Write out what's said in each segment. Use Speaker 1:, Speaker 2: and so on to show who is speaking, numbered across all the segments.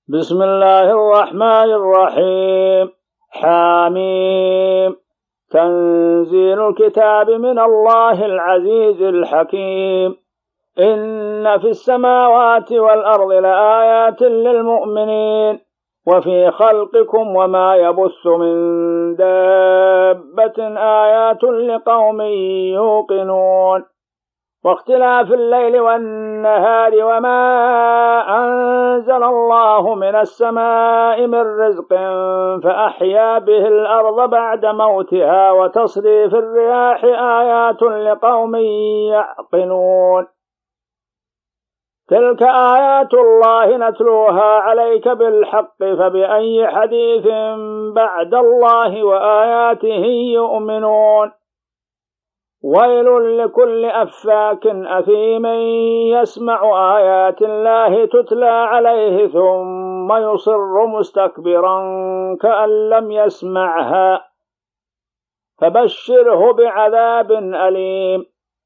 Speaker 1: بسم الله الرحمن الرحيم. حاميم. تنزيل الكتاب من الله العزيز الحكيم. إن في السماوات والأرض لآيات للمؤمنين وفي خلقكم وما يبث من دابة آيات لقوم يوقنون. واختلاف الليل والنهار وما أنزل الله من السماء من رزق فأحيا به الأرض بعد موتها وتصريف الرياح آيات لقوم يعقلون. تلك آيات الله نتلوها عليك بالحق فبأي حديث بعد الله وآياته يؤمنون. ويل لكل أفاك أثيم يسمع آيات الله تتلى عليه ثم يصر مستكبرا كأن لم يسمعها فبشره بعذاب أليم.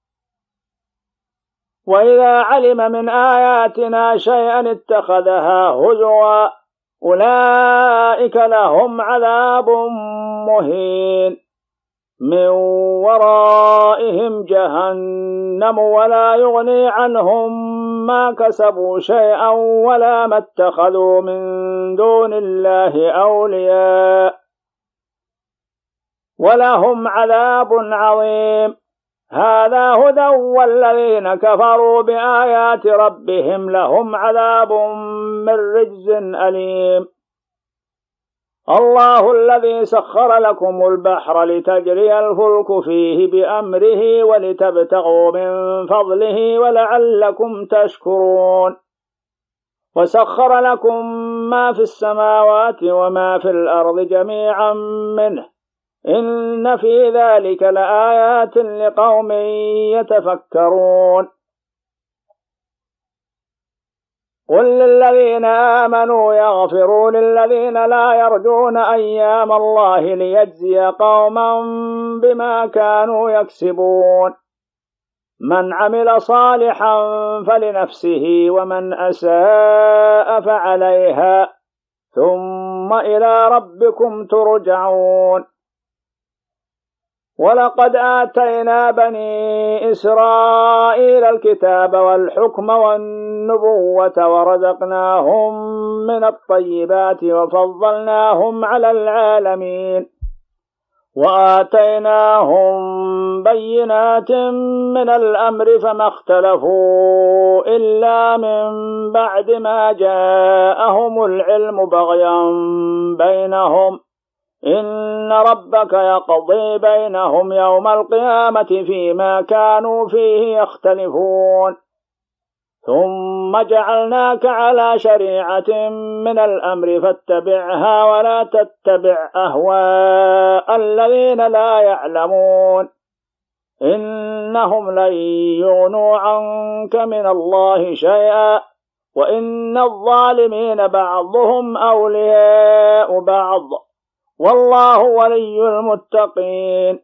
Speaker 1: وإذا علم من آياتنا شيئا اتخذها هزوا أولئك لهم عذاب مهين من ورائهم جهنم ولا يغني عنهم ما كسبوا شيئا ولا ما اتخذوا من دون الله أولياء ولهم عذاب عظيم. هذا هدى والذين كفروا بآيات ربهم لهم عذاب من رجز أليم. الله الذي سخر لكم البحر لتجري الفلك فيه بأمره ولتبتغوا من فضله ولعلكم تشكرون. وسخر لكم ما في السماوات وما في الأرض جميعا منه إن في ذلك لآيات لقوم يتفكرون. قل للذين آمنوا يغفروا للذين لا يرجون أيام الله ليجزي قوما بما كانوا يكسبون. من عمل صالحا فلنفسه ومن أساء فعليها ثم إلى ربكم ترجعون. ولقد آتينا بني إسرائيل الكتاب والحكم والنبوة ورزقناهم من الطيبات وفضلناهم على العالمين وآتيناهم بينات من الأمر فما اختلفوا إلا من بعد ما جاءهم العلم بغيا بينهم إن ربك يقضي بينهم يوم القيامة فيما كانوا فيه يختلفون. ثم جعلناك على شريعة من الأمر فاتبعها ولا تتبع أهواء الذين لا يعلمون إنهم لن يغنوا عنك من الله شيئا وإن الظالمين بعضهم أولياء بعض والله ولي المتقين.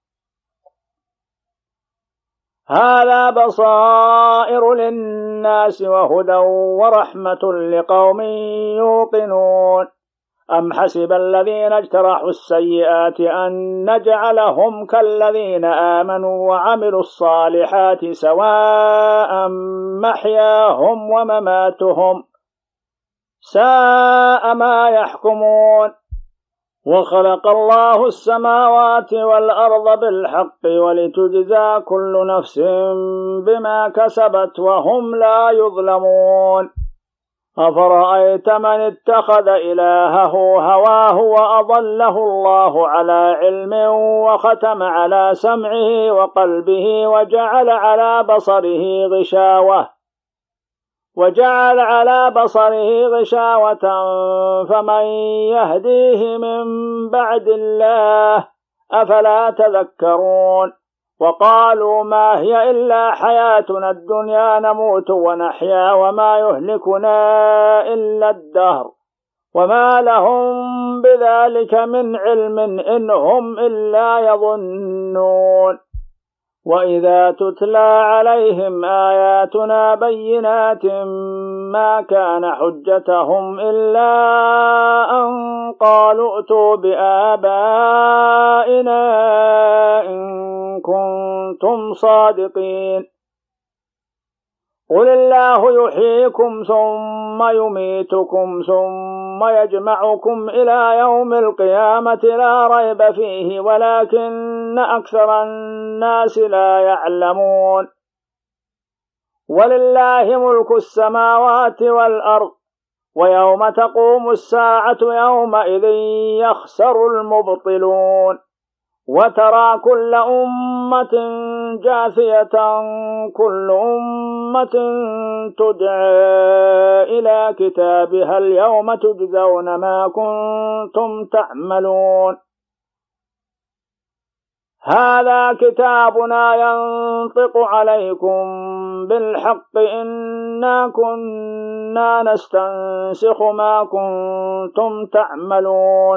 Speaker 1: هذا بصائر للناس وهدى ورحمة لقوم يوقنون. أم حسب الذين اجترحوا السيئات أن نجعلهم كالذين آمنوا وعملوا الصالحات سواء محياهم ومماتهم ساء ما يحكمون. وخلق الله السماوات والأرض بالحق ولتجزى كل نفس بما كسبت وهم لا يظلمون. أفرأيت من اتخذ إلهه هواه وأضله الله على علم وختم على سمعه وقلبه وجعل على بصره غشاوة فمن يهديه من بعد الله أفلا تذكرون. وقالوا ما هي إلا حياتنا الدنيا نموت ونحيا وما يهلكنا إلا الدهر وما لهم بذلك من علم إن هم إلا يظنون. وإذا تتلى عليهم آياتنا بينات ما كان حجتهم إلا أن قالوا ائتوا بآبائنا إن كنتم صادقين. قل الله يحييكم ثم يميتكم ثم يجمعكم إلى يوم القيامة لا ريب فيه ولكن أكثر الناس لا يعلمون. ولله ملك السماوات والأرض ويوم تقوم الساعة يومئذ يخسر المبطلون. وترى كل أمة جاثية كل أمة تدعى إلى كتابها اليوم تجزون ما كنتم تعملون. هذا كتابنا ينطق عليكم بالحق إنا كنا نستنسخ ما كنتم تعملون.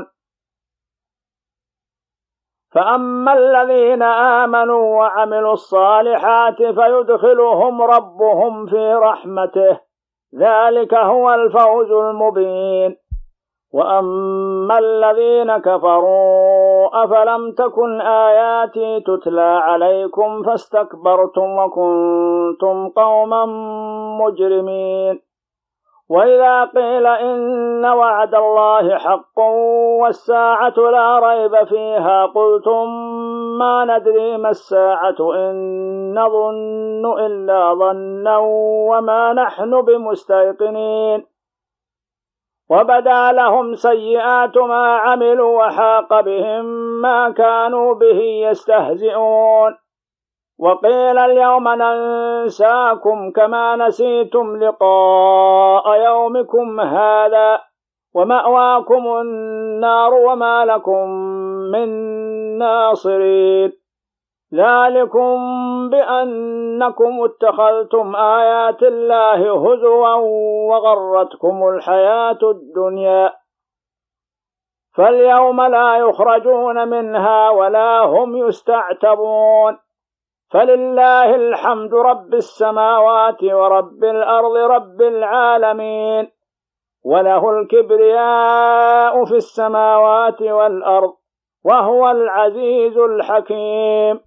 Speaker 1: فأما الذين آمنوا وعملوا الصالحات فيدخلهم ربهم في رحمته ذلك هو الفوز المبين. وأما الذين كفروا أفلم تكن آياتي تتلى عليكم فاستكبرتم وكنتم قوما مجرمين. وإذا قيل إن وعد الله حق والساعة لا ريب فيها قلتم ما ندري ما الساعة إن نظن إلا ظنا وما نحن بمستيقنين. وبدا لهم سيئات ما عملوا وحاق بهم ما كانوا به يستهزئون. وقيل اليوم ننساكم كما نسيتم لقاء يومكم هذا ومأواكم النار وما لكم من ناصرين. ذلكم بأنكم اتخذتم آيات الله هزوا وغرتكم الحياة الدنيا فاليوم لا يخرجون منها ولا هم يستعتبون. فلله الحمد رب السماوات ورب الأرض رب العالمين وله الكبرياء في السماوات والأرض وهو العزيز الحكيم.